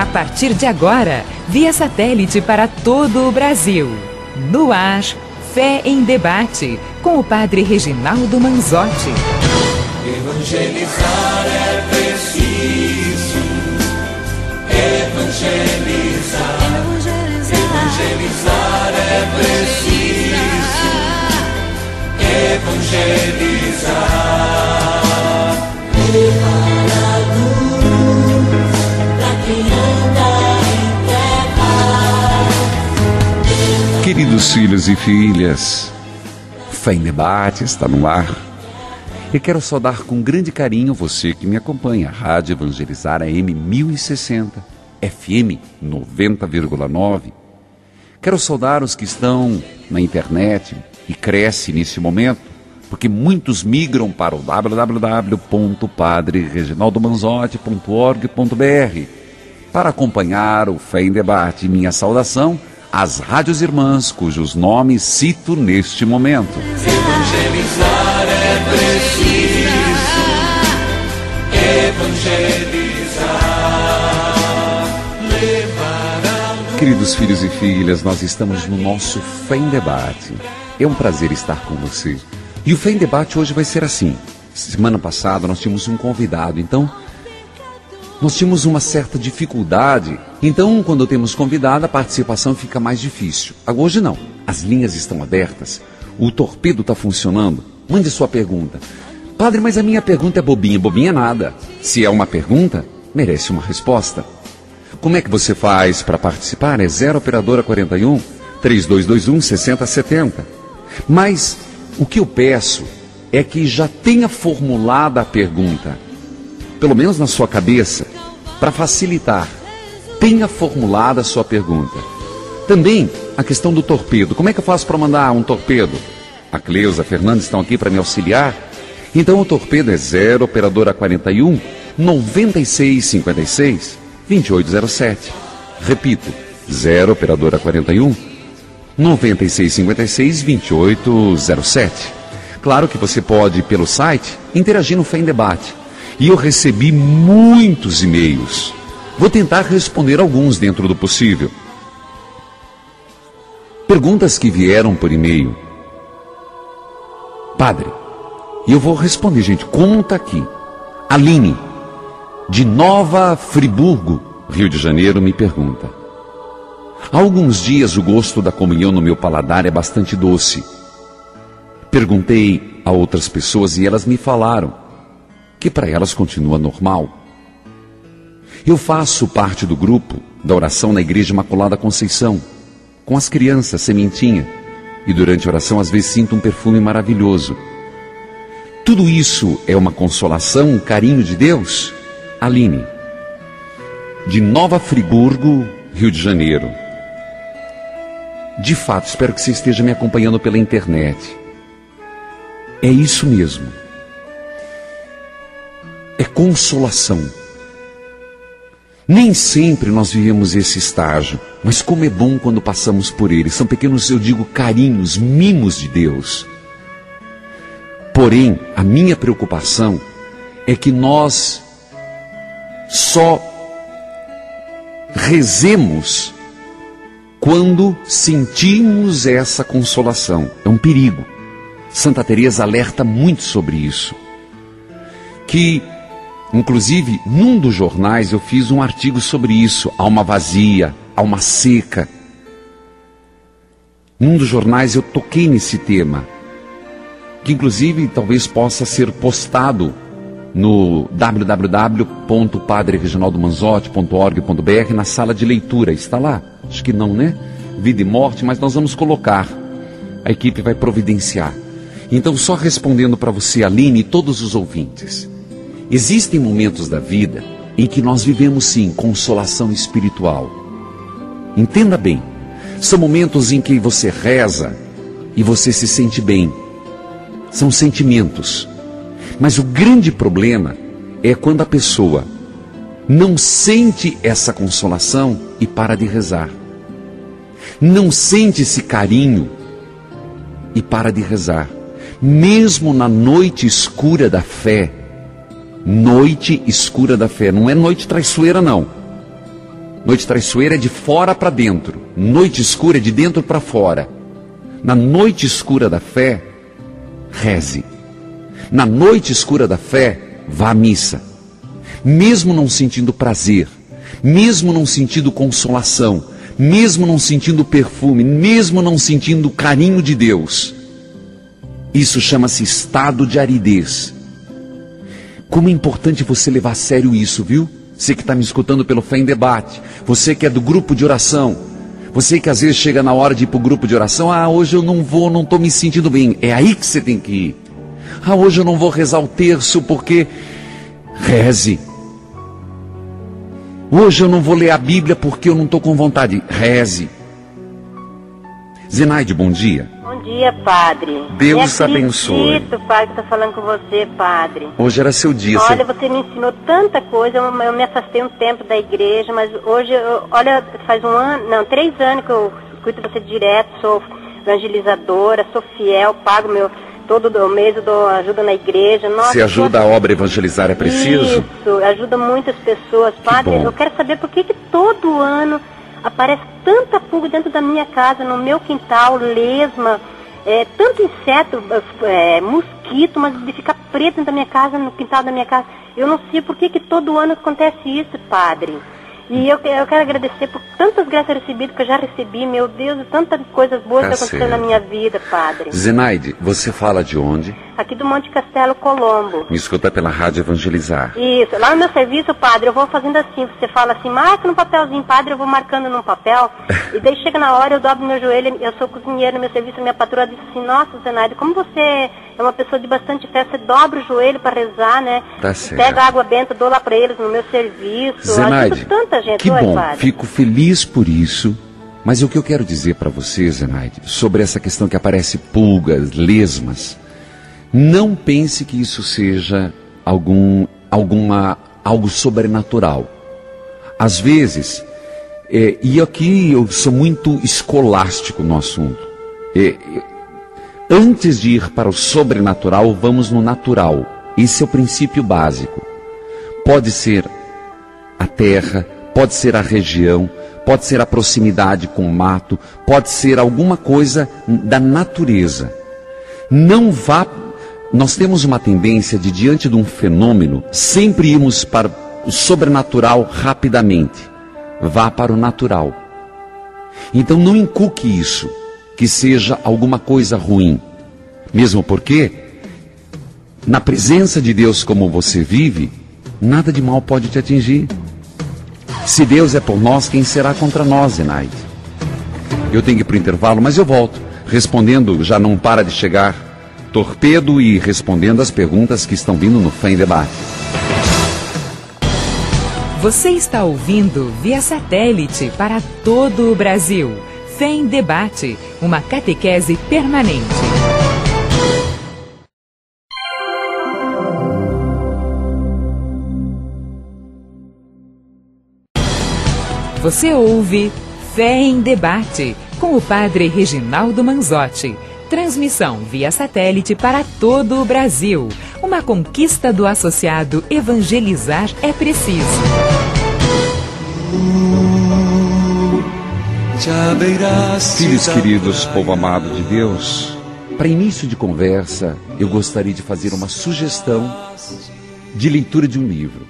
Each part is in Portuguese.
partir de agora, via satélite para todo o Brasil. No ar, Fé em Debate, com o Padre Reginaldo Manzotti. Evangelizar é preciso. Evangelizar. Evangelizar é preciso. Evangelizar. Levar a luz pra quem anda em terra. Queridos filhos e filhas, Fé em Debate está no ar. E quero saudar com grande carinho você que me acompanha. Rádio Evangelizar AM 1060, FM 90,9. Quero saudar os que estão na internet e crescem nesse momento, porque muitos migram para o www.padrereginaldomanzotti.org.br para acompanhar o Fé em Debate. Minha saudação às rádios irmãs, cujos nomes cito neste momento. Evangelizar é preciso. Evangelizar. Levar a luz. Queridos filhos e filhas, nós estamos no nosso Fé em Debate. É um prazer estar com você. E o Fé em Debate hoje vai ser assim. Semana passada nós tínhamos um convidado, então nós tínhamos uma certa dificuldade. Então, quando temos convidado, a participação fica mais difícil. Agora, hoje não. As linhas estão abertas. O torpedo está funcionando. Mande sua pergunta. Padre, mas a minha pergunta é bobinha. Bobinha nada. Se é uma pergunta, merece uma resposta. Como é que você faz para participar? É 0 operadora 41 3221 6070. Mas o que eu peço é que já tenha formulada a pergunta, pelo menos na sua cabeça, para facilitar. Tenha formulada a sua pergunta. Também a questão do torpedo. Como é que eu faço para mandar um torpedo? A Cleusa, a Fernanda estão aqui para me auxiliar. Então o torpedo é 0 operadora 41 9656 2807. Repito, 0 operadora 41 9656 2807. Claro que você pode, pelo site, interagir no Fé em Debate. E eu recebi muitos e-mails. Vou tentar responder alguns dentro do possível. Perguntas que vieram por e-mail. Padre, e eu vou responder, gente, conta aqui. Aline, de Nova Friburgo, Rio de Janeiro, me pergunta: há alguns dias o gosto da comunhão no meu paladar é bastante doce. Perguntei a outras pessoas e elas me falaram que para elas continua normal. Eu faço parte do grupo da oração na Igreja Imaculada Conceição, com as crianças, sementinha, e durante a oração às vezes sinto um perfume maravilhoso. Tudo isso é uma consolação, um carinho de Deus? Aline, de Nova Friburgo, Rio de Janeiro. De fato, espero que você esteja me acompanhando pela internet. É isso mesmo. É consolação. Nem sempre nós vivemos esse estágio, mas como é bom quando passamos por ele. São pequenos, eu digo, carinhos, mimos de Deus. Porém, a minha preocupação é que nós só rezemos quando sentimos essa consolação. É um perigo. Santa Teresa alerta muito sobre isso. Que, inclusive, num dos jornais eu fiz um artigo sobre isso. Alma vazia, alma seca. Num dos jornais eu toquei nesse tema, que inclusive talvez possa ser postado no www.padrereginaldomanzotti.org.br na sala de leitura. Está lá? Acho que não, né? Vida e Morte, mas nós vamos colocar. A equipe vai providenciar. Então, só respondendo para você, Aline, e todos os ouvintes. Existem momentos da vida em que nós vivemos, sim, consolação espiritual. Entenda bem. São momentos em que você reza e você se sente bem. São sentimentos. Mas o grande problema é quando a pessoa não sente essa consolação e para de rezar. Não sente esse carinho e para de rezar. Mesmo na noite escura da fé. Noite escura da fé. Não é noite traiçoeira, não. Noite traiçoeira é de fora para dentro. Noite escura é de dentro para fora. Na noite escura da fé, reze. Na noite escura da fé, vá à missa. Mesmo não sentindo prazer, mesmo não sentindo consolação, mesmo não sentindo perfume, mesmo não sentindo o carinho de Deus, isso chama-se estado de aridez. Como é importante você levar a sério isso, viu? Você que está me escutando pelo Fé em Debate, você que é do grupo de oração, você que às vezes chega na hora de ir para o grupo de oração, hoje eu não vou, não estou me sentindo bem. É aí que você tem que ir. Hoje eu não vou rezar o terço porque... Reze. Hoje eu não vou ler a Bíblia porque eu não estou com vontade. Reze. Zenaide, bom dia. Bom dia, padre. Deus abençoe. Padre, que está falando com você, padre. Hoje era seu dia. Olha, você me ensinou tanta coisa. Eu me afastei um tempo da igreja, mas hoje, olha, faz 3 anos que eu escuto você direto, sou evangelizadora, sou fiel, pago todo mês eu dou ajuda na igreja. Nossa, você ajuda a obra evangelizar, é preciso? Isso, ajuda muitas pessoas. Padre, eu quero saber por que todo ano aparece tanta pulga dentro da minha casa, no meu quintal, lesma, tanto inseto, mosquito, mas de ficar preto dentro da minha casa, no quintal da minha casa. Eu não sei por que todo ano acontece isso, padre. E eu quero agradecer por tantas graças recebidas que eu já recebi, meu Deus, e tantas coisas boas que aconteceram na minha vida, padre. Zenaide, você fala de onde? Aqui do Monte Castelo, Colombo. Me escuta pela Rádio Evangelizar. Isso, lá no meu serviço, padre, eu vou fazendo assim, você fala assim, marca no papelzinho, padre, eu vou marcando num papel, e daí chega na hora, eu dobro meu joelho, eu sou cozinheiro no meu serviço, minha patroa disse assim, nossa, Zenaide, como você é uma pessoa de bastante fé, você dobra o joelho para rezar, né? Tá certo. Pega água benta, dou lá para eles no meu serviço, Zenaide, ajudo tanta gente. Que bom, padre. Fico feliz por isso, mas o que eu quero dizer para você, Zenaide, sobre essa questão que aparece pulgas, lesmas, não pense que isso seja algo sobrenatural. Às vezes, e aqui eu sou muito escolástico no assunto, antes de ir para o sobrenatural, vamos no natural. Esse é o princípio básico. Pode ser a terra, pode ser a região, pode ser a proximidade com o mato, pode ser alguma coisa da natureza. Não vá... Nós temos uma tendência de, diante de um fenômeno, sempre irmos para o sobrenatural rapidamente. Vá para o natural. Então não inculque isso, que seja alguma coisa ruim. Mesmo porque, na presença de Deus como você vive, nada de mal pode te atingir. Se Deus é por nós, quem será contra nós, Zenaide? Eu tenho que ir para o intervalo, mas eu volto, respondendo, já não para de chegar torpedo e respondendo as perguntas que estão vindo no Fé em Debate. Você está ouvindo via satélite para todo o Brasil. Fé em Debate, uma catequese permanente. Você ouve Fé em Debate, com o padre Reginaldo Manzotti. Transmissão via satélite para todo o Brasil. Uma conquista do associado Evangelizar é Preciso. Filhos queridos, povo amado de Deus, para início de conversa, eu gostaria de fazer uma sugestão de leitura de um livro.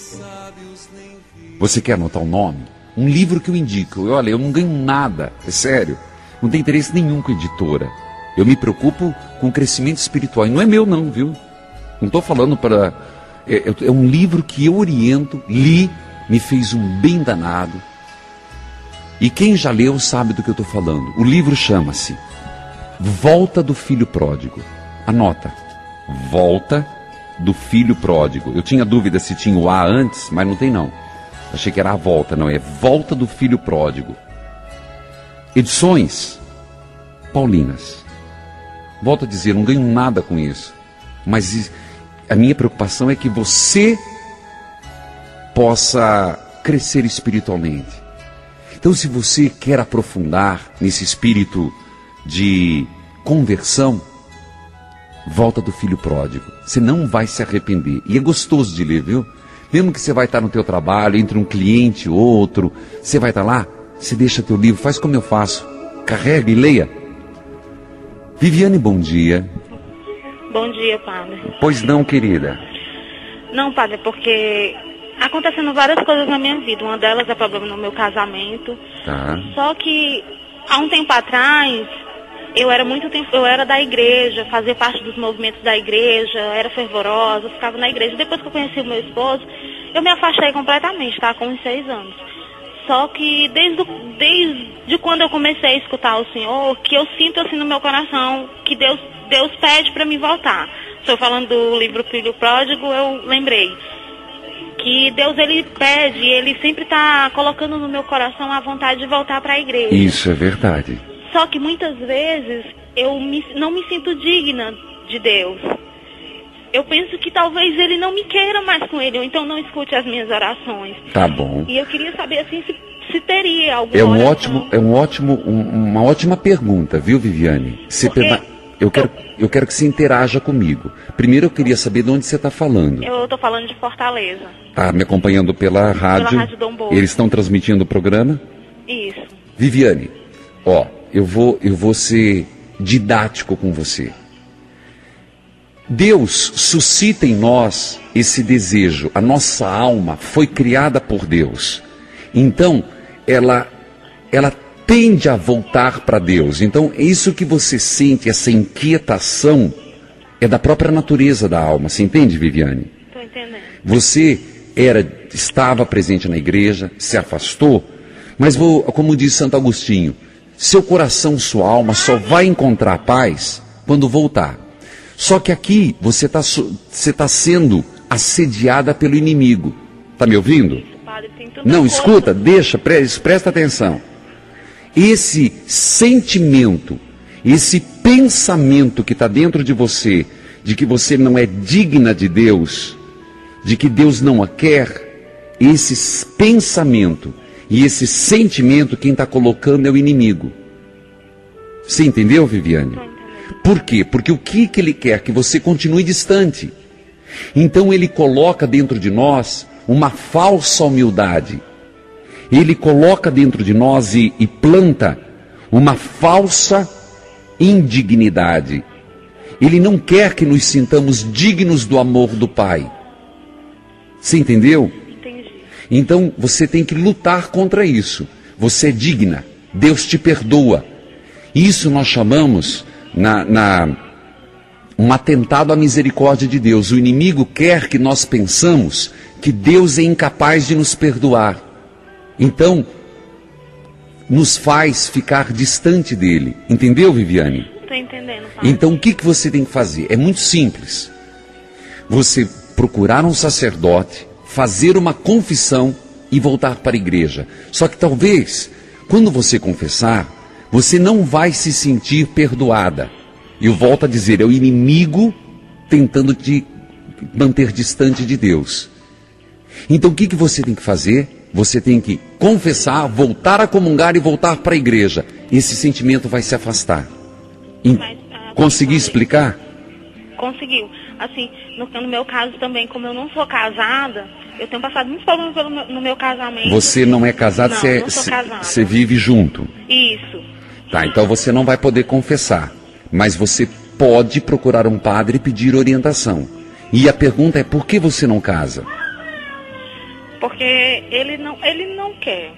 Você quer anotar o nome? Um livro que eu indico. Olha, eu não ganho nada, é sério. Não tenho interesse nenhum com a editora. Eu me preocupo com o crescimento espiritual. E não é meu não, viu? Não estou falando para... É um livro que eu oriento, li, me fez um bem danado. E quem já leu sabe do que eu estou falando. O livro chama-se Volta do Filho Pródigo. Anota. Volta do Filho Pródigo. Eu tinha dúvida se tinha o A antes, mas não tem não. Achei que era a volta, não. É Volta do Filho Pródigo. Edições Paulinas. Volto a dizer, não ganho nada com isso. Mas a minha preocupação é que você possa crescer espiritualmente. Então, se você quer aprofundar nesse espírito de conversão, Volta do Filho Pródigo. Você não vai se arrepender. E é gostoso de ler, viu? Mesmo que você vai estar no teu trabalho, entre um cliente e outro, você vai estar lá, você deixa teu livro, faz como eu faço. Carrega e leia. Viviane, bom dia. Bom dia, padre. Pois não, querida. Não, padre, porque acontecendo várias coisas na minha vida. Uma delas é problema no meu casamento. Tá. Só que há um tempo atrás, eu era da igreja, fazia parte dos movimentos da igreja, era fervorosa, ficava na igreja. Depois que eu conheci o meu esposo, eu me afastei completamente, tá? Com uns 6 anos. Só que desde quando eu comecei a escutar o Senhor, que eu sinto assim no meu coração que Deus pede para me voltar. Estou falando do livro Filho Pródigo, eu lembrei que Deus, ele pede, ele sempre está colocando no meu coração a vontade de voltar para a igreja. Isso é verdade. Só que muitas vezes eu não me sinto digna de Deus. Eu penso que talvez ele não me queira mais com ele, ou então não escute as minhas orações. Tá bom. E eu queria saber assim se teria alguma oração. Uma ótima pergunta, viu, Viviane? Eu quero que você interaja comigo. Primeiro eu queria saber de onde você está falando. Eu estou falando de Fortaleza. Tá me acompanhando pela rádio? Pela Rádio Dom Bosco. Eles estão transmitindo o programa? Isso. Viviane, ó, eu vou ser didático com você. Deus suscita em nós esse desejo. A nossa alma foi criada por Deus. Então, ela tende a voltar para Deus. Então, isso que você sente, essa inquietação, é da própria natureza da alma. Você entende, Viviane? Estou entendendo. Você estava presente na igreja, se afastou, mas como diz Santo Agostinho, seu coração, sua alma só vai encontrar paz quando voltar. Só que aqui você está sendo assediada pelo inimigo. Está me ouvindo? Padre, tem tudo Não, uma escuta, presta atenção. Esse sentimento, esse pensamento que está dentro de você, de que você não é digna de Deus, de que Deus não a quer, esse pensamento e esse sentimento, quem está colocando é o inimigo. Você entendeu, Viviane? Por quê? Porque o que ele quer? Que você continue distante. Então ele coloca dentro de nós uma falsa humildade. Ele coloca dentro de nós e planta uma falsa indignidade. Ele não quer que nos sintamos dignos do amor do Pai. Você entendeu? Entendi. Então você tem que lutar contra isso. Você é digna. Deus te perdoa. Isso nós chamamos um atentado à misericórdia de Deus. O inimigo quer que nós pensamos que Deus é incapaz de nos perdoar. Então, nos faz ficar distante dele. Entendeu, Viviane? Estou entendendo, padre. Então, o que você tem que fazer? É muito simples. Você procurar um sacerdote, fazer uma confissão e voltar para a igreja. Só que talvez, quando você confessar, você não vai se sentir perdoada. Eu volto a dizer, é o inimigo tentando te manter distante de Deus. Então o que você tem que fazer? Você tem que confessar, voltar a comungar e voltar para a igreja. Esse sentimento vai se afastar. Consegui explicar? Conseguiu. Assim, no meu caso também, como eu não sou casada, eu tenho passado muitos problemas no meu casamento. Você não é casado, Não, não sou casada. você vive junto. Isso. Tá, então você não vai poder confessar. Mas você pode procurar um padre e pedir orientação. E a pergunta é, por que você não casa? Porque ele não quer.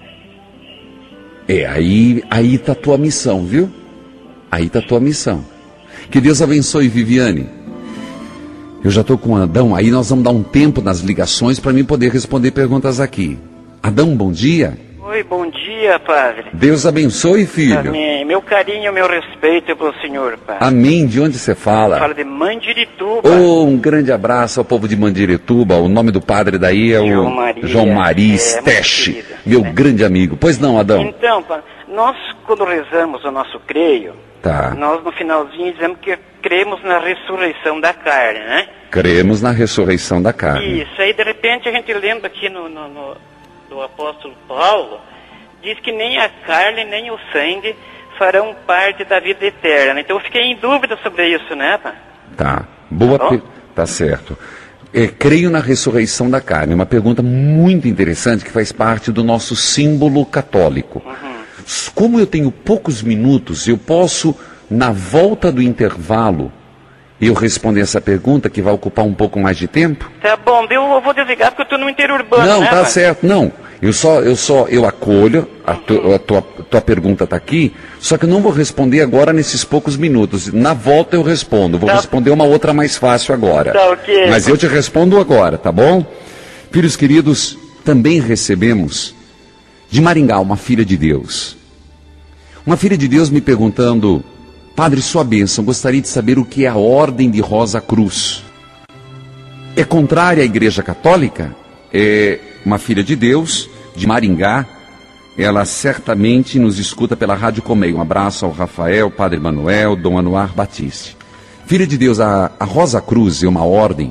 Aí tá a tua missão, viu? Aí tá a tua missão. Que Deus abençoe, Viviane. Eu já estou com o Adão, aí nós vamos dar um tempo nas ligações para mim poder responder perguntas aqui. Adão, bom dia. Oi, bom dia, padre. Deus abençoe, filho. Amém. Meu carinho, meu respeito pelo senhor, padre. Amém. De onde você fala? Fala de Mandirituba. Oh, um grande abraço ao povo de Mandirituba. O nome do padre daí é o João Maria Steche, meu grande amigo. Pois não, Adão? Então, padre, nós quando rezamos o nosso creio, tá, nós no finalzinho dizemos que cremos na ressurreição da carne, né? Cremos na ressurreição da carne. Isso, aí de repente a gente lembra aqui do apóstolo Paulo, diz que nem a carne nem o sangue farão parte da vida eterna. Então eu fiquei em dúvida sobre isso, né, pá? Tá, boa, tá certo. creio na ressurreição da carne. Uma pergunta muito interessante que faz parte do nosso símbolo católico. Como eu tenho poucos minutos, eu posso, na volta do intervalo, eu responder essa pergunta que vai ocupar um pouco mais de tempo? Tá bom, eu vou desligar porque eu estou no interior urbano, Não, né, tá padre? certo, não. Eu acolho, a tua pergunta está aqui, só que eu não vou responder agora nesses poucos minutos. Na volta eu respondo, vou responder uma outra mais fácil agora. Tá ok. Mas eu te respondo agora, tá bom? Filhos queridos, também recebemos de Maringá uma filha de Deus. Uma filha de Deus me perguntando: Padre, sua bênção, gostaria de saber o que é a Ordem de Rosa Cruz. É contrária à Igreja Católica? É uma filha de Deus, de Maringá. Ela certamente nos escuta pela Rádio Comei. Um abraço ao Rafael, Padre Manuel, Dom Anuar Batiste. Filha de Deus, a Rosa Cruz é uma ordem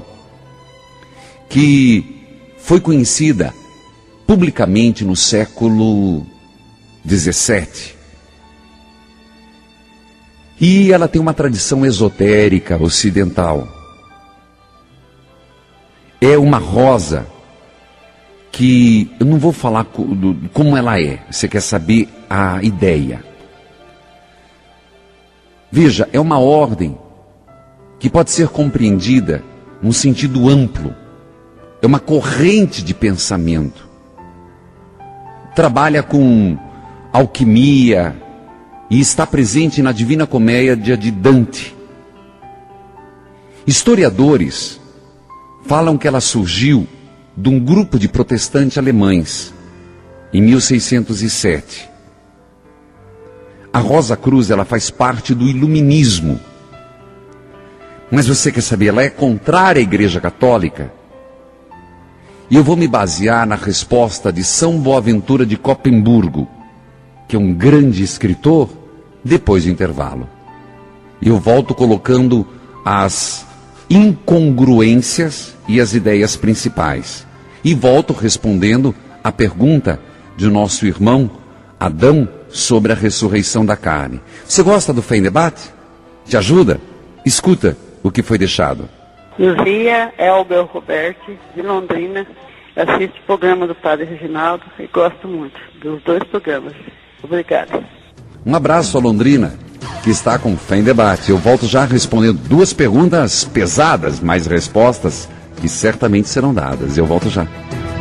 que foi conhecida publicamente no século XVII. E ela tem uma tradição esotérica ocidental. É uma rosa que eu não vou falar como ela é. Você quer saber a ideia? Veja, é uma ordem que pode ser compreendida num sentido amplo. É uma corrente de pensamento. Trabalha com alquimia e está presente na Divina Comédia de Dante. Historiadores falam que ela surgiu de um grupo de protestantes alemães em 1607. A Rosa Cruz, ela faz parte do iluminismo. Mas você quer saber, ela é contrária à Igreja Católica? E eu vou me basear na resposta de São Boaventura de Copemburgo, que é um grande escritor, depois do intervalo. E eu volto colocando as incongruências e as ideias principais. E volto respondendo a pergunta de nosso irmão Adão sobre a ressurreição da carne. Você gosta do Fé em Debate? Te ajuda? Escuta o que foi deixado. Luzia Elber Roberti, de Londrina. Assisto o programa do Padre Reginaldo e gosto muito dos dois programas. Obrigada. Um abraço a Londrina, que está com Fé em Debate. Eu volto já respondendo duas perguntas pesadas, mas respostas que certamente serão dadas. Eu volto já.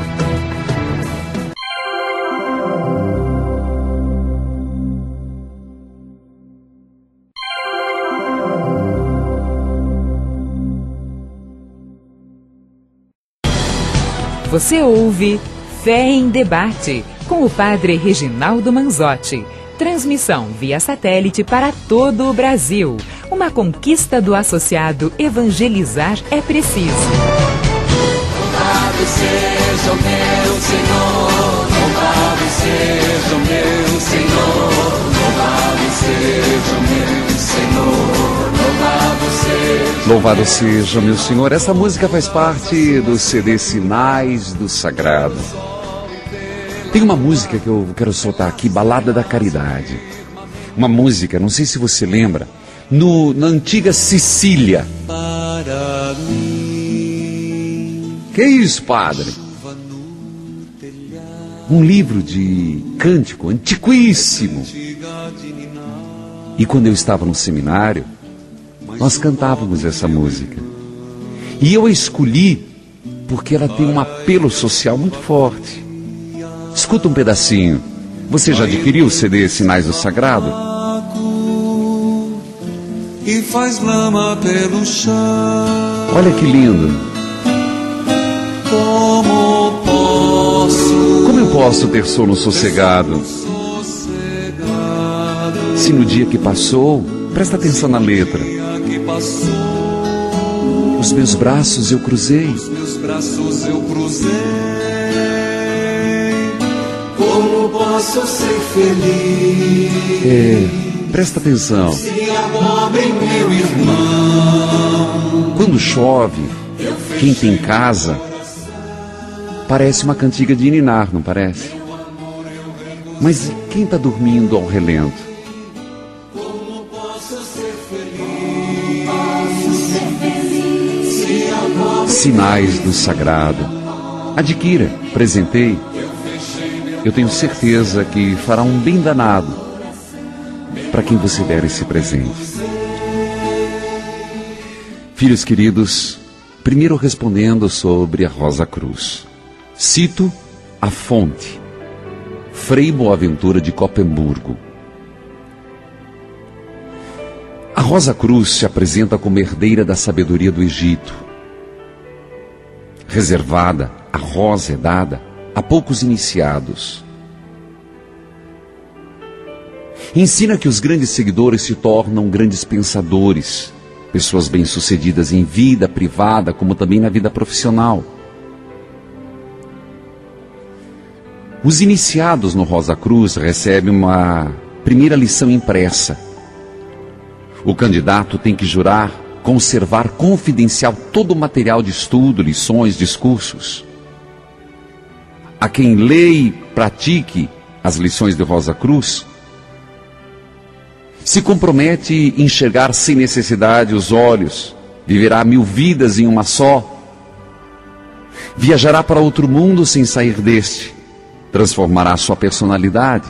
Você ouve Fé em Debate, com o Padre Reginaldo Manzotti. Transmissão via satélite para todo o Brasil. Uma conquista do associado Evangelizar é Preciso. Louvado seja o meu Senhor, louvado seja o meu Senhor, louvado seja o meu Senhor, louvado seja. Louvado seja meu Senhor. Essa música faz parte do CD Sinais do Sagrado. Tem uma música que eu quero soltar aqui, Balada da Caridade. Uma música, não sei se você lembra, na antiga Sicília. Para mim. Que isso, padre? Um livro de cântico antiquíssimo. E quando eu estava no seminário, nós cantávamos essa música. E eu a escolhi porque ela tem um apelo social muito forte. Escuta um pedacinho. Você já adquiriu o CD Sinais do Sagrado? E faz lama pelo chão. Olha que lindo. Como eu posso ter sono sossegado? Se no dia que passou, presta atenção na letra. Os meus braços eu cruzei. Como posso ser feliz? Presta atenção. Se a pobre meu irmão. Quando chove, quem tem casa, parece uma cantiga de ninar, não parece? Mas e quem está dormindo ao relento? Como posso ser feliz? Se a pobre sinais do sagrado. Adquira, presenteie. Eu tenho certeza que fará um bem danado para quem você der esse presente. Filhos queridos, primeiro respondendo sobre a Rosa Cruz. Cito a fonte, Frei Boaventura de Copemburgo. A Rosa Cruz se apresenta como herdeira da sabedoria do Egito. Reservada, a rosa é dada a poucos iniciados. Ensina que os grandes seguidores se tornam grandes pensadores, pessoas bem-sucedidas em vida privada, como também na vida profissional. Os iniciados no Rosa Cruz recebem uma primeira lição impressa. O candidato tem que jurar conservar confidencial todo o material de estudo, lições, discursos. A quem lê e pratique as lições de Rosa Cruz, se compromete a enxergar sem necessidade os olhos, viverá 1000 vidas em uma só, viajará para outro mundo sem sair deste, transformará sua personalidade.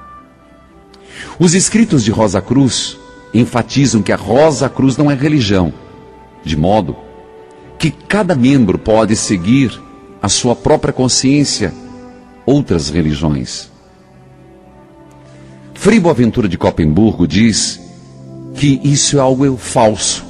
Os escritos de Rosa Cruz enfatizam que a Rosa Cruz não é religião, de modo que cada membro pode seguir a sua própria consciência outras religiões. Frei Boaventura de Copemburgo diz que isso é algo falso.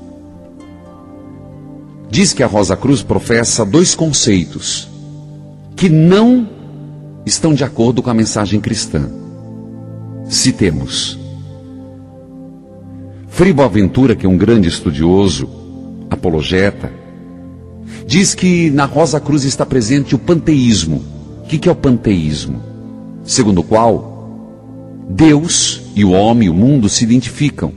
Diz que a Rosa Cruz professa 2 conceitos que não estão de acordo com a mensagem cristã. Citemos. Frei Boaventura, que é um grande estudioso, apologeta, diz que na Rosa Cruz está presente o panteísmo. O que é o panteísmo? Segundo o qual Deus e o homem, o mundo, se identificam.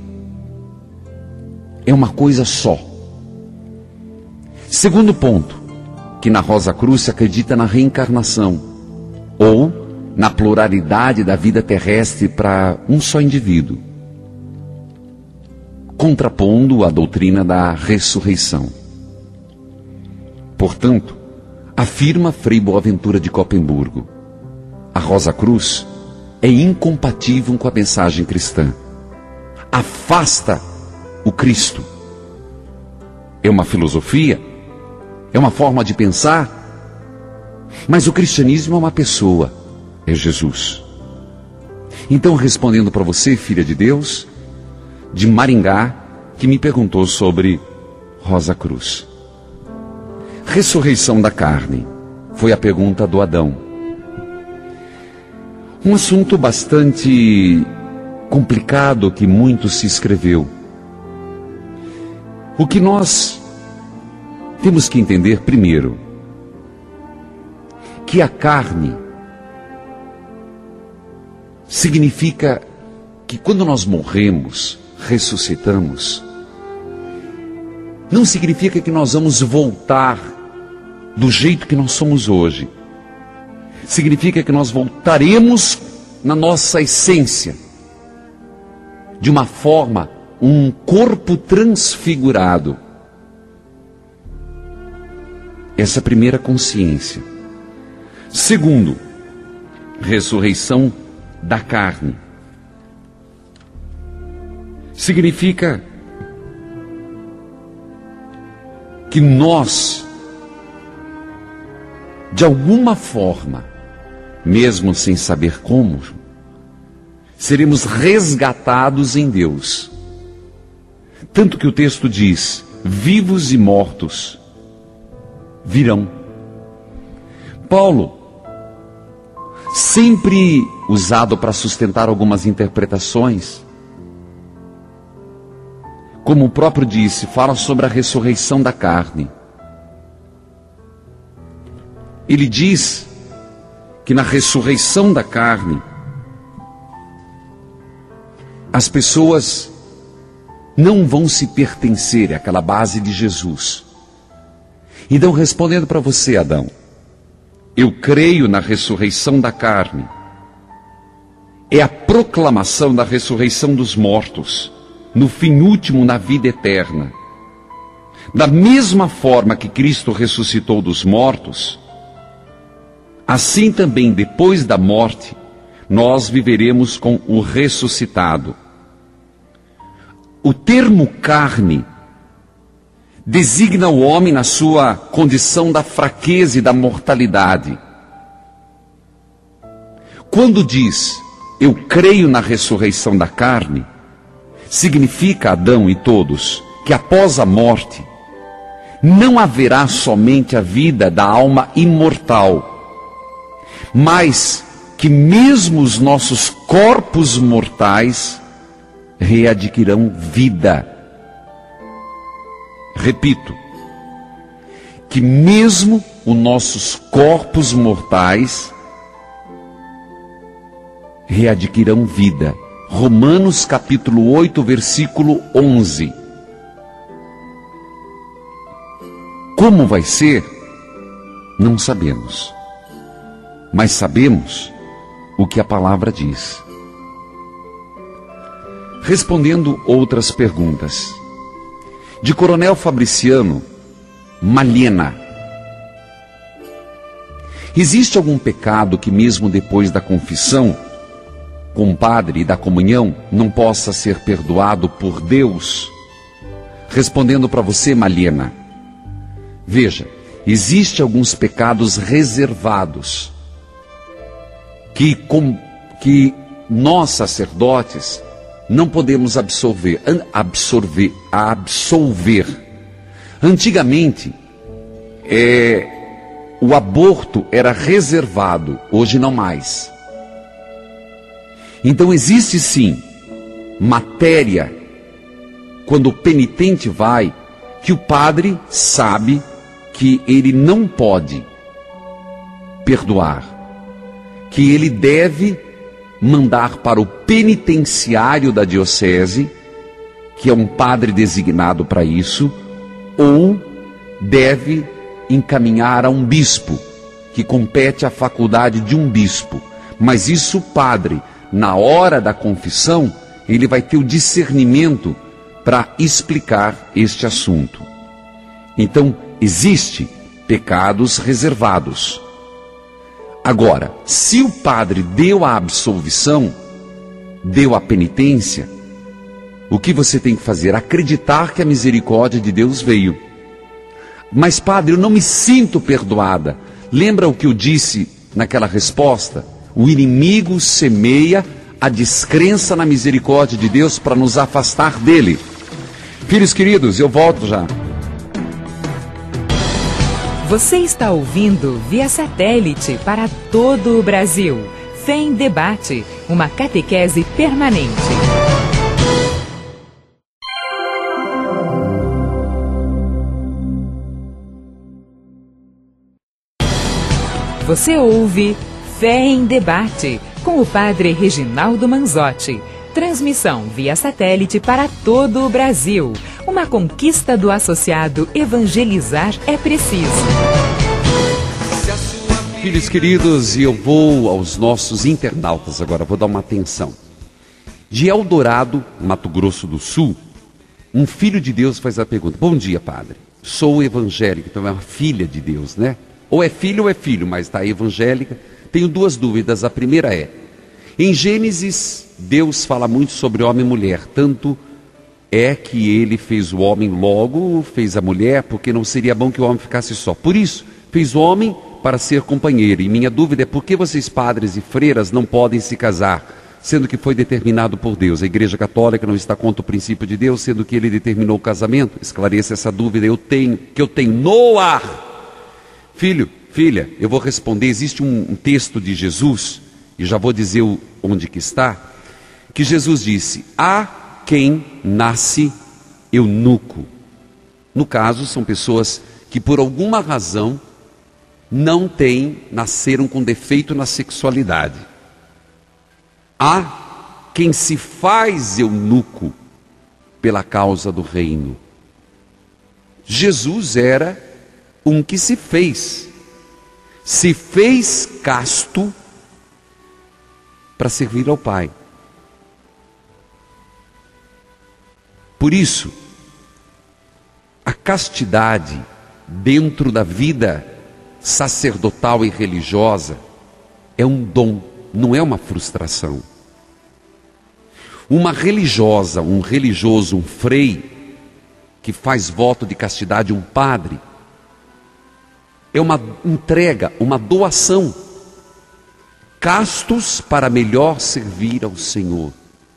É uma coisa só. Segundo ponto, que na Rosa Cruz se acredita na reencarnação, ou na pluralidade da vida terrestre para um só indivíduo, contrapondo a doutrina da ressurreição. Portanto, afirma Frei Boaventura de Copemburgo, a Rosa Cruz é incompatível com a mensagem cristã. Afasta o Cristo. É uma filosofia, é uma forma de pensar, mas o cristianismo é uma pessoa, é Jesus. Então, respondendo para você, filha de Deus, de Maringá, que me perguntou sobre Rosa Cruz. Ressurreição da carne, foi a pergunta do Adão. Um assunto bastante complicado que muito se escreveu. O que nós temos que entender primeiro, que a carne significa que quando nós morremos, ressuscitamos, não significa que nós vamos voltar do jeito que nós somos hoje. Significa que nós voltaremos na nossa essência, de uma forma, um corpo transfigurado. Essa é a primeira consciência. Segundo, ressurreição da carne. Significa que nós, de alguma forma, mesmo sem saber como, seremos resgatados em Deus. Tanto que o texto diz, vivos e mortos virão. Paulo, sempre usado para sustentar algumas interpretações, como o próprio disse, fala sobre a ressurreição da carne. Ele diz que na ressurreição da carne, as pessoas não vão se pertencer àquela base de Jesus. Então, respondendo para você, Adão, eu creio na ressurreição da carne. É a proclamação da ressurreição dos mortos, no fim último, na vida eterna. Da mesma forma que Cristo ressuscitou dos mortos, assim também depois da morte, nós viveremos com o ressuscitado. O termo carne designa o homem na sua condição da fraqueza e da mortalidade. Quando diz, eu creio na ressurreição da carne, significa, Adão e todos, que após a morte, não haverá somente a vida da alma imortal, mas que mesmo os nossos corpos mortais readquirirão vida. Repito, que mesmo os nossos corpos mortais readquirirão vida. Romanos capítulo 8, versículo 11. Como vai ser? Não sabemos. Mas sabemos o que a palavra diz. Respondendo outras perguntas. De Coronel Fabriciano, Malhena. Existe algum pecado que mesmo depois da confissão com o padre e da comunhão não possa ser perdoado por Deus? Respondendo para você, Malhena. Veja, existem alguns pecados reservados que nós sacerdotes não podemos absolver. Antigamente, o aborto era reservado, hoje não mais. Então existe sim matéria, quando o penitente vai, que o padre sabe que ele não pode perdoar, que ele deve mandar para o penitenciário da diocese, que é um padre designado para isso, ou deve encaminhar a um bispo, que compete à faculdade de um bispo. Mas isso o padre, na hora da confissão, ele vai ter o discernimento para explicar este assunto. Então, existe pecados reservados. Agora, se o padre deu a absolvição, deu a penitência, o que você tem que fazer? Acreditar que a misericórdia de Deus veio. Mas padre, eu não me sinto perdoada. Lembra o que eu disse naquela resposta? O inimigo semeia a descrença na misericórdia de Deus para nos afastar dele. Filhos queridos, eu volto já. Você está ouvindo via satélite para todo o Brasil. Fé em Debate, uma catequese permanente. Você ouve Fé em Debate, com o Padre Reginaldo Manzotti. Transmissão via satélite para todo o Brasil. Uma conquista do associado Evangelizar é Preciso. Filhos queridos, e eu vou aos nossos internautas agora, vou dar uma atenção. De Eldorado, Mato Grosso do Sul, um filho de Deus faz a pergunta: bom dia, padre, sou evangélica, então é uma filha de Deus, né? Ou é filho, mas está evangélica. Tenho duas dúvidas. A primeira é, em Gênesis, Deus fala muito sobre homem e mulher, tanto é que ele fez o homem, logo fez a mulher, porque não seria bom que o homem ficasse só. Por isso, fez o homem para ser companheiro. E minha dúvida é, por que vocês, padres e freiras, não podem se casar, sendo que foi determinado por Deus? A Igreja Católica não está contra o princípio de Deus, sendo que ele determinou o casamento? Esclareça essa dúvida que eu tenho no ar. Filho, filha, eu vou responder. Existe um texto de Jesus, e já vou dizer onde que está, que Jesus disse: há quem nasce eunuco. No caso, são pessoas que por alguma razão nasceram com defeito na sexualidade. Há quem se faz eunuco pela causa do reino. Jesus era um que se fez casto para servir ao Pai. Por isso, A castidade dentro da vida sacerdotal e religiosa é um dom, não é uma frustração. Uma religiosa, um religioso, um frei que faz voto de castidade, um padre, é uma entrega, uma doação. Castos para melhor servir ao Senhor.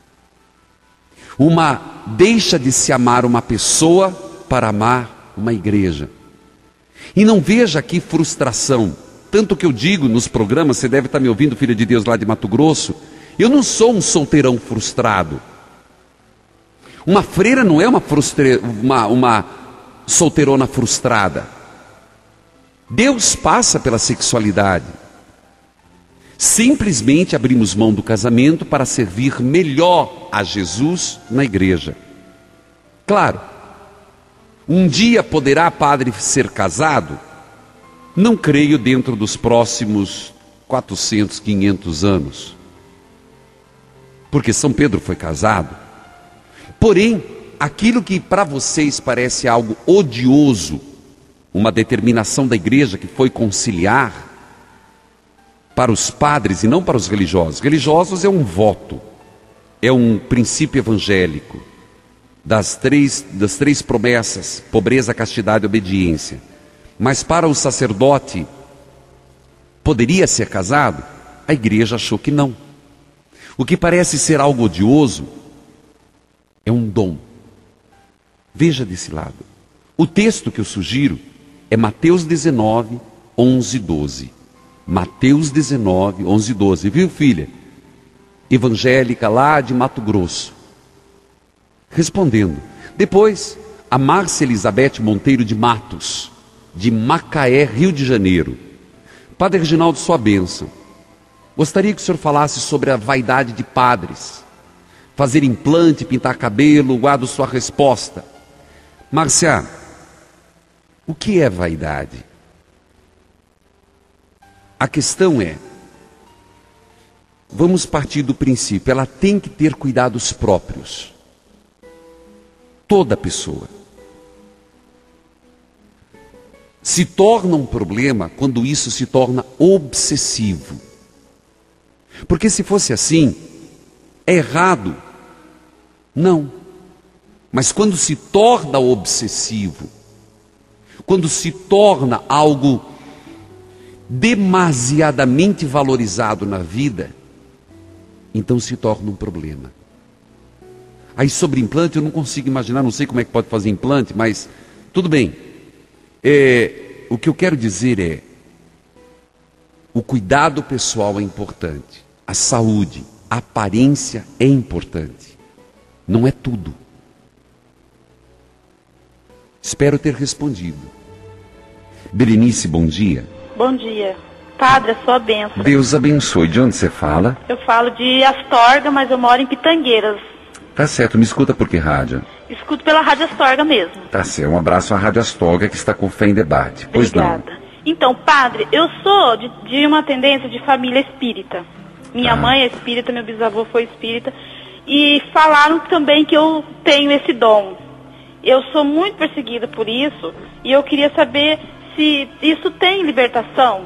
Deixa de se amar uma pessoa para amar uma igreja. E não veja aqui frustração. Tanto que eu digo nos programas, você deve estar me ouvindo, filha de Deus lá de Mato Grosso, eu não sou um solteirão frustrado. Uma freira não é uma solteirona frustrada. Deus passa pela sexualidade. Simplesmente abrimos mão do casamento para servir melhor a Jesus na igreja. Claro, um dia poderá padre ser casado? Não creio dentro dos próximos 400, 500 anos. Porque São Pedro foi casado. Porém, aquilo que para vocês parece algo odioso, uma determinação da igreja que foi conciliar, para os padres e não para os religiosos. Religiosos é um voto, é um princípio evangélico, das três promessas, pobreza, castidade e obediência. Mas para o sacerdote, poderia ser casado? A igreja achou que não. O que parece ser algo odioso, é um dom. Veja desse lado. O texto que eu sugiro é Mateus 19, 11, 12. Mateus 19, 11, 12. Viu, filha? Evangélica lá de Mato Grosso. Respondendo. Depois, a Márcia Elizabeth Monteiro de Matos, de Macaé, Rio de Janeiro. Padre Reginaldo, sua bênção. Gostaria que o senhor falasse sobre a vaidade de padres. Fazer implante, pintar cabelo, guardo sua resposta. Márcia, o que é vaidade? A questão é, vamos partir do princípio, ela tem que ter cuidados próprios. Toda pessoa. Se torna um problema quando isso se torna obsessivo. Porque se fosse assim, é errado. Não. Mas quando se torna obsessivo, quando se torna algo demasiadamente valorizado na vida, então se torna um problema. Aí sobre implante eu não consigo imaginar, não sei como é que pode fazer implante, mas tudo bem. O que eu quero dizer é, o cuidado pessoal é importante, a saúde, a aparência é importante, não é tudo. Espero ter respondido. Berenice, bom dia. Bom dia. Padre, a sua bênção. Deus abençoe. De onde você fala? Eu falo de Astorga, mas eu moro em Pitangueiras. Tá certo, me escuta por que rádio? Escuto pela Rádio Astorga mesmo. Tá certo, um abraço à Rádio Astorga que está com Fé em Debate. Pois Obrigada. não. Então, padre, eu sou de uma tendência de família espírita. Minha mãe é espírita, meu bisavô foi espírita. E falaram também que eu tenho esse dom. Eu sou muito perseguida por isso e eu queria saber se isso tem libertação.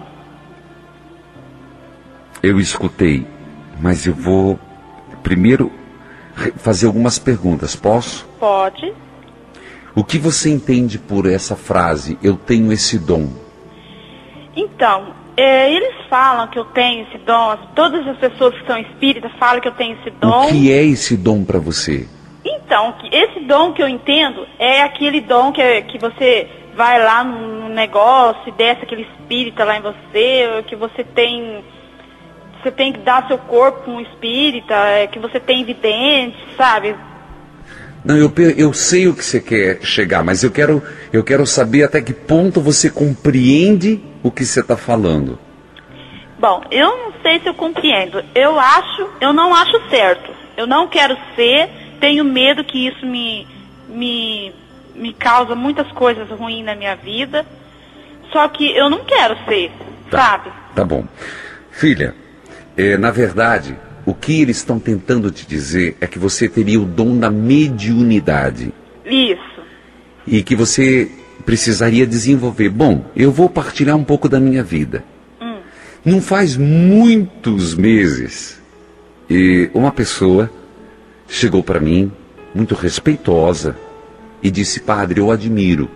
Eu escutei, mas eu vou primeiro fazer algumas perguntas, posso? Pode. O que você entende por essa frase, eu tenho esse dom? Então, eles falam que eu tenho esse dom, todas as pessoas que são espíritas falam que eu tenho esse dom. O que é esse dom para você? Então, esse dom que eu entendo é aquele dom que você vai lá no negócio e desce aquele espírita lá em você, que você tem que dar seu corpo para um espírita, que você tem vidente, sabe? Não, eu sei o que você quer chegar, mas eu quero saber até que ponto você compreende o que você está falando. Bom, eu não sei se eu compreendo. Eu não acho certo. Eu não quero ser, tenho medo que isso me causa muitas coisas ruins na minha vida. Só que eu não quero ser, sabe? Tá bom. Filha, na verdade, o que eles estão tentando te dizer é que você teria o dom da mediunidade. Isso. e que você precisaria desenvolver. Bom, eu vou partilhar um pouco da minha vida. Não faz muitos meses, e uma pessoa chegou para mim, muito respeitosa, e disse: padre, eu admiro.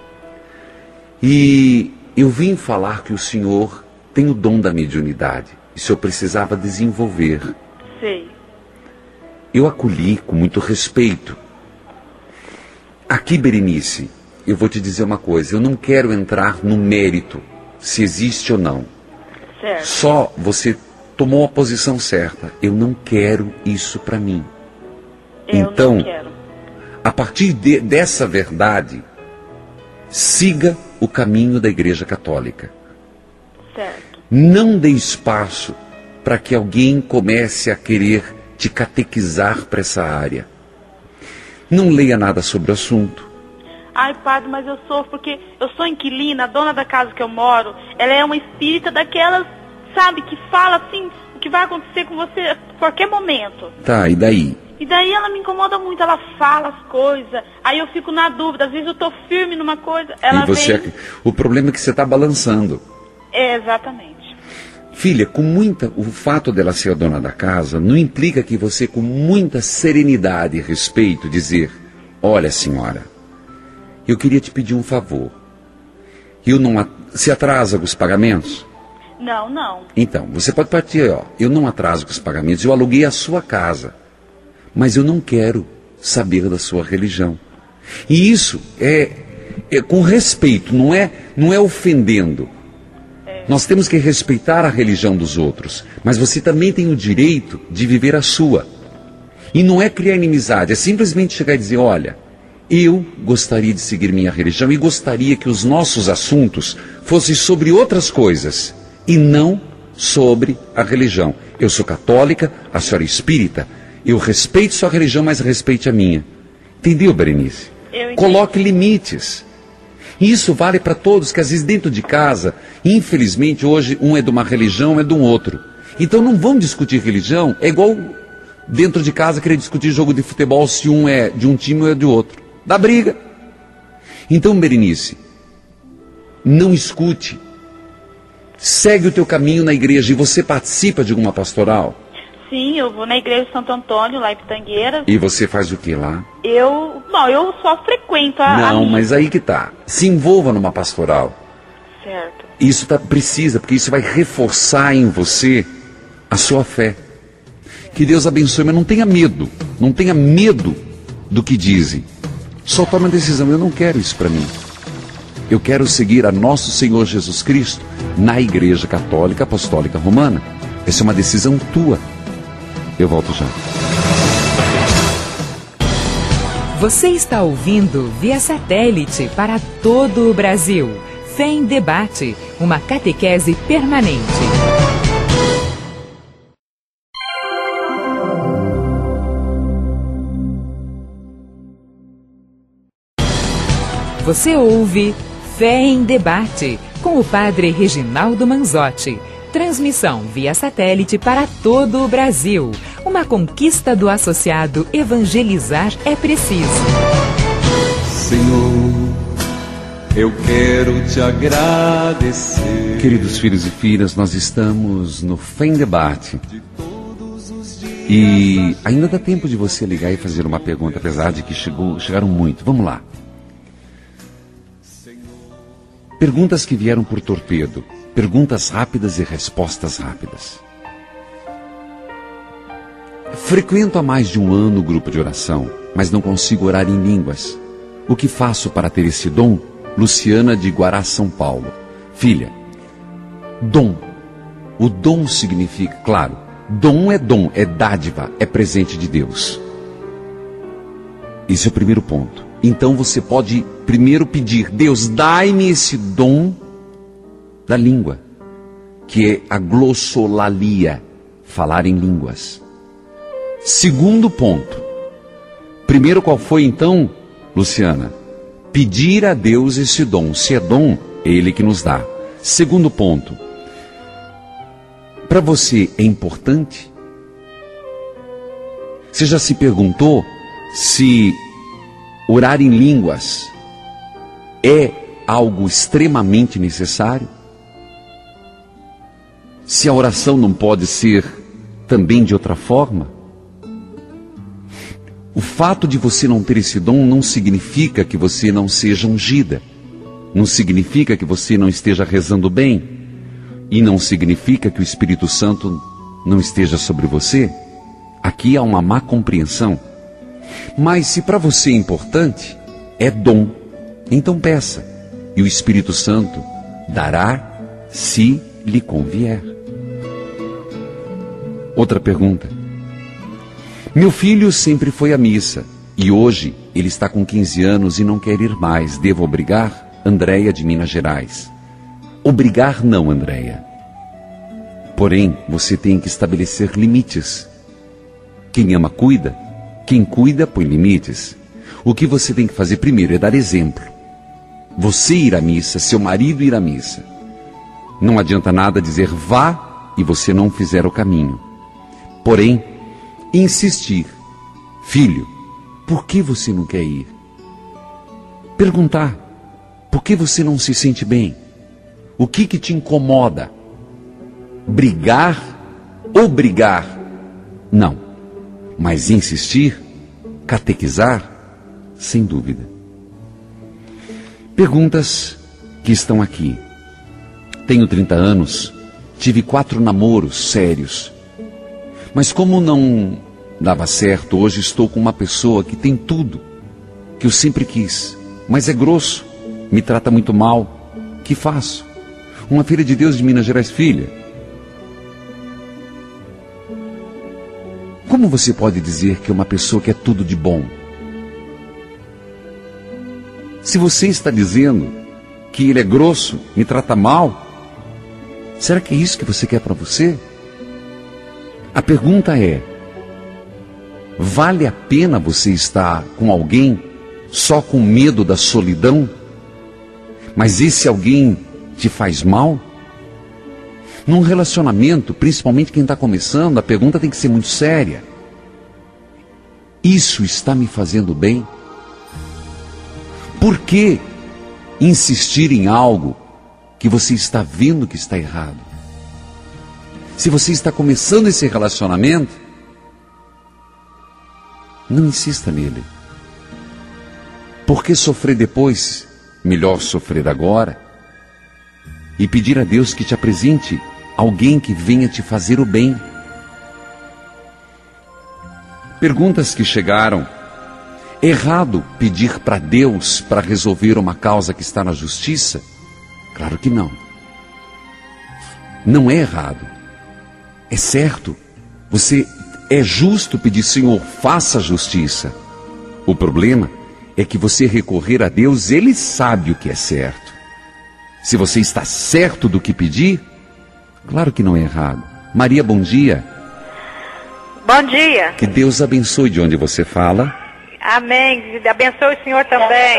E eu vim falar que o senhor tem o dom da mediunidade, e o senhor precisava desenvolver. Sei. Eu acolhi com muito respeito. Aqui, Berenice, eu vou te dizer uma coisa, eu não quero entrar no mérito, se existe ou não. Certo. Só você tomou a posição certa. Eu não quero isso para mim. Então, não quero. A partir dessa verdade, siga o caminho da Igreja Católica. Certo. Não dê espaço para que alguém comece a querer te catequizar para essa área. Não leia nada sobre o assunto. Ai, padre, mas eu sofro porque eu sou inquilina, a dona da casa que eu moro, ela é uma espírita daquelas, sabe, que fala assim, o que vai acontecer com você a qualquer momento. Tá, e daí? E daí ela me incomoda muito, ela fala as coisas, aí eu fico na dúvida, às vezes eu tô firme numa coisa, ela vem... O problema é que você está balançando. É, exatamente. Filha, o fato dela ser a dona da casa não implica que você, com muita serenidade e respeito, dizer: olha, senhora, eu queria te pedir um favor. Se atrasa com os pagamentos? Não. Então, você pode partir, eu não atraso com os pagamentos, eu aluguei a sua casa, mas eu não quero saber da sua religião. E isso é com respeito, não é ofendendo. Nós temos que respeitar a religião dos outros, mas você também tem o direito de viver a sua. E não é criar inimizade, é simplesmente chegar e dizer: olha, eu gostaria de seguir minha religião e gostaria que os nossos assuntos fossem sobre outras coisas e não sobre a religião. Eu sou católica, a senhora é espírita, eu respeito sua religião, mas respeite a minha. Entendeu, Berenice? Coloque limites. Isso vale para todos, que às vezes dentro de casa, infelizmente hoje um é de uma religião, é de um outro. Então não vamos discutir religião, é igual dentro de casa querer discutir jogo de futebol se um é de um time ou é de outro. Dá briga. Então, Berenice, não escute. Segue o teu caminho na igreja. E você participa de alguma pastoral? Sim, eu vou na igreja de Santo Antônio, lá em Pitangueiras. E você faz o que lá? Eu só frequento a Não, mas aí que tá. Se envolva numa pastoral. Certo. Isso precisa, porque isso vai reforçar em você a sua fé. Que Deus abençoe, mas não tenha medo. Não tenha medo do que dizem. Só tome a decisão: eu não quero isso para mim. Eu quero seguir a nosso Senhor Jesus Cristo na Igreja Católica Apostólica Romana. Essa é uma decisão tua. Eu volto já. Você está ouvindo via satélite para todo o Brasil. Fé em Debate, uma catequese permanente. Você ouve Fé em Debate, com o padre Reginaldo Manzotti. Transmissão via satélite para todo o Brasil. Uma conquista do associado Evangelizar é Preciso. Senhor, eu quero te agradecer. Queridos filhos e filhas, nós estamos no Fé em Debate. E ainda dá tempo de você ligar e fazer uma pergunta, apesar de que chegaram muito. Vamos lá. Perguntas que vieram por torpedo. Perguntas rápidas e respostas rápidas. Frequento há mais de um ano o grupo de oração, mas não consigo orar em línguas. O que faço para ter esse dom? Luciana de Guará, São Paulo. Filha, dom. O dom significa, claro, dom, é dádiva, é presente de Deus. Esse é o primeiro ponto. Então você pode primeiro pedir: Deus, dai-me esse dom da língua, que é a glossolalia, falar em línguas. Segundo ponto. Primeiro, qual foi então, Luciana? Pedir a Deus esse dom. Se é dom, é Ele que nos dá. Segundo ponto. Para você é importante? Você já se perguntou se orar em línguas é algo extremamente necessário? Se a oração não pode ser também de outra forma? O fato de você não ter esse dom não significa que você não seja ungida. Não significa que você não esteja rezando bem. E não significa que o Espírito Santo não esteja sobre você. Aqui há uma má compreensão. Mas se para você é importante, é dom, então peça. E o Espírito Santo dará se lhe convier. Outra pergunta. Meu filho sempre foi à missa e hoje ele está com 15 anos e não quer ir mais. Devo obrigar? Andréia, de Minas Gerais. Obrigar não, Andréia. Porém, você tem que estabelecer limites. Quem ama, cuida. Quem cuida, põe limites. O que você tem que fazer primeiro é dar exemplo. Você ir à missa, seu marido ir à missa. Não adianta nada dizer vá e você não fizer o caminho. Porém, insistir. Filho, por que você não quer ir? Perguntar. Por que você não se sente bem? O que te incomoda? Brigar? Obrigar? Não. Mas insistir? Catequizar? Sem dúvida. Perguntas que estão aqui. Tenho 30 anos, tive 4 namoros sérios. Mas como não dava certo, hoje estou com uma pessoa que tem tudo, que eu sempre quis, mas é grosso, me trata muito mal. Que faço? Uma filha de Deus de Minas Gerais, filha. Como você pode dizer que é uma pessoa que é tudo de bom? Se você está dizendo que ele é grosso, me trata mal, será que é isso que você quer para você? A pergunta é, vale a pena você estar com alguém só com medo da solidão? Mas esse alguém te faz mal? Num relacionamento, principalmente quem está começando, a pergunta tem que ser muito séria. Isso está me fazendo bem? Por que insistir em algo que você está vendo que está errado? Se você está começando esse relacionamento, não insista nele. Por que sofrer depois? Melhor sofrer agora. E pedir a Deus que te apresente alguém que venha te fazer o bem. Perguntas que chegaram. Errado pedir para Deus para resolver uma causa que está na justiça? Claro que não. Não é errado. É certo. Você é justo pedir, Senhor, faça justiça. O problema é que você recorrer a Deus, Ele sabe o que é certo. Se você está certo do que pedir, claro que não é errado. Maria, bom dia. Bom dia. Que Deus abençoe de onde você fala. Amém. Abençoe o senhor também.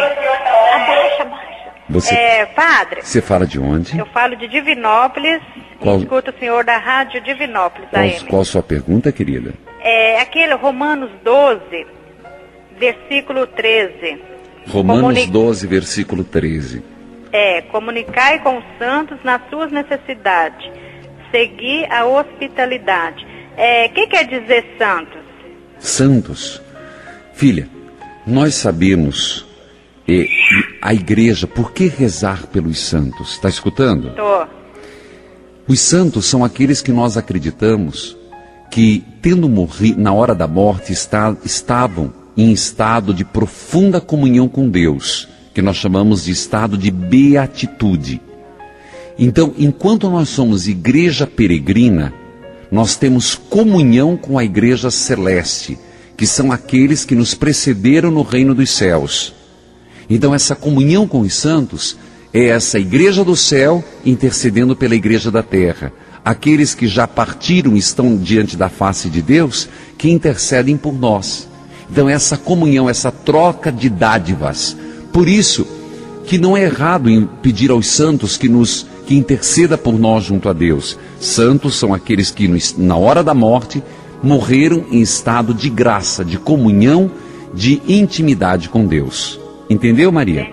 Abaixa. Padre. Você fala de onde? Eu falo de Divinópolis. Qual? E escuto o senhor da Rádio Divinópolis, AM. Qual a sua pergunta, querida? Aquele Romanos 12, versículo 13. Romanos 12, versículo 13. Comunicai com os santos nas suas necessidades. Seguir a hospitalidade. Que quer dizer santos? Santos. Filha, nós sabemos, a igreja, por que rezar pelos santos? Está escutando? Estou. Os santos são aqueles que nós acreditamos que, tendo morrido na hora da morte, estavam em estado de profunda comunhão com Deus, que nós chamamos de estado de beatitude. Então, enquanto nós somos igreja peregrina, nós temos comunhão com a igreja celeste, que são aqueles que nos precederam no reino dos céus. Então, essa comunhão com os santos é essa igreja do céu intercedendo pela igreja da terra. Aqueles que já partiram estão diante da face de Deus, que intercedem por nós. Então, essa comunhão, essa troca de dádivas. Por isso que não é errado em pedir aos santos que interceda por nós junto a Deus. Santos são aqueles que na hora da morte morreram em estado de graça, de comunhão, de intimidade com Deus. Entendeu, Maria? Entendi.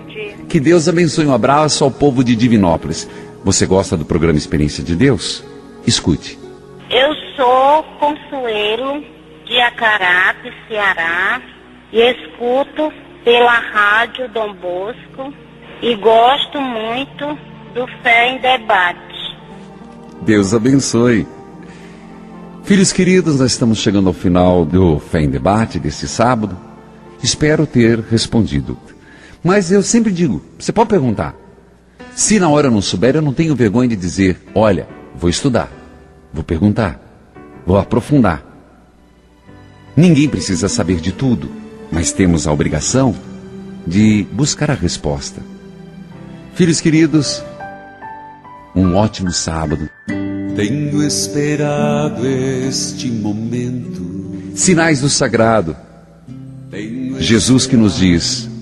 Que Deus abençoe. Um abraço ao povo de Divinópolis. Você gosta do programa Experiência de Deus? Escute. Eu sou Consuelo de Acarape, Ceará, e escuto pela rádio Dom Bosco e gosto muito do Fé em Debate. Deus abençoe. Filhos queridos, nós estamos chegando ao final do Fé em Debate desse sábado. Espero ter respondido. Mas eu sempre digo, você pode perguntar. Se na hora eu não souber, eu não tenho vergonha de dizer, olha, vou estudar, vou perguntar, vou aprofundar. Ninguém precisa saber de tudo, mas temos a obrigação de buscar a resposta. Filhos queridos, um ótimo sábado. Tenho esperado este momento. Sinais do sagrado. Jesus que nos diz,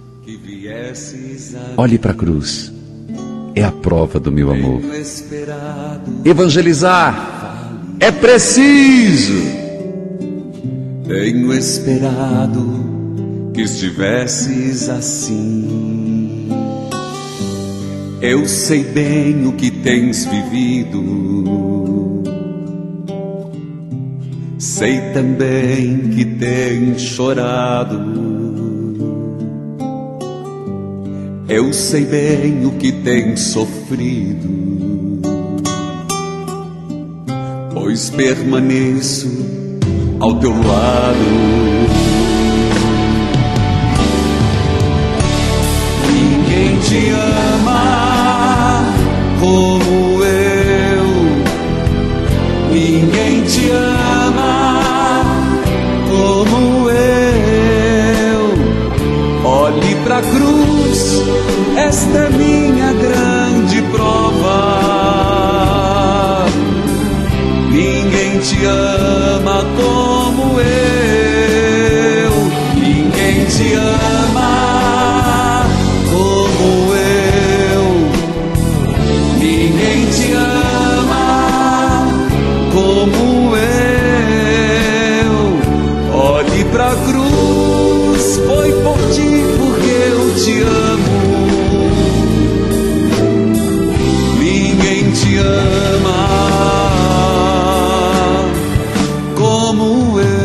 olhe para a cruz, é a prova do meu amor. Evangelizar é preciso. Tenho esperado que estivesses assim. Eu sei bem o que tens vivido. Sei também que tens chorado. Eu sei bem o que tens sofrido, pois permaneço ao teu lado. Ninguém te ama como eu. Ninguém te ama como eu. Olhe pra cruz, esta é minha grande prova. Ninguém te ama como eu. Ninguém te ama como eu. Ninguém te ama como eu. Olhe pra cruz, foi por ti porque eu te amo. Ninguém te ama como eu.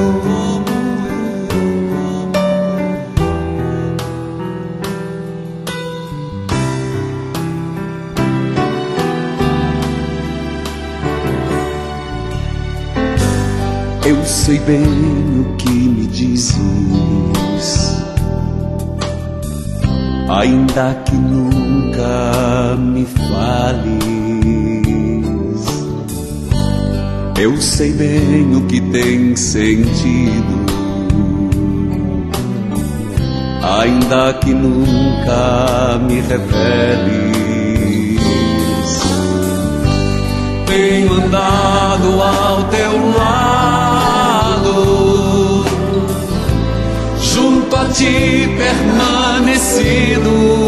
Eu sei bem o que me dizes, ainda que nunca me fales. Eu sei bem o que tens sentido, ainda que nunca me reveles. Tenho andado ao teu lado, junto a ti permanecido.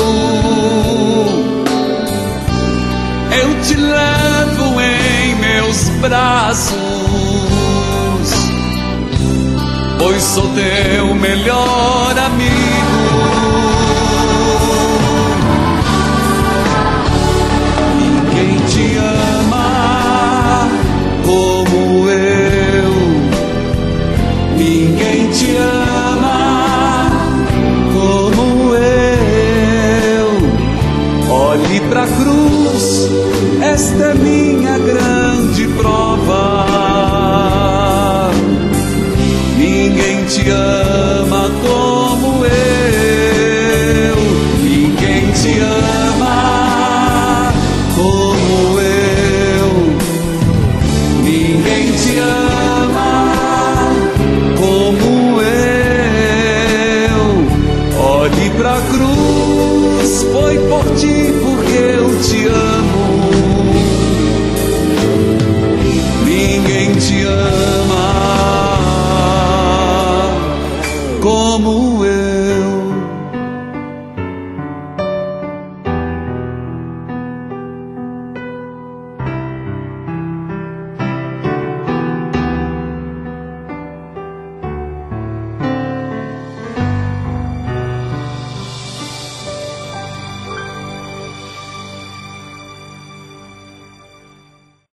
Eu te levo em meus braços, pois sou teu melhor amigo. Ninguém te ama como eu. Ninguém te ama como eu. Olhe pra cruz, esta é minha grande prova. Ninguém te ama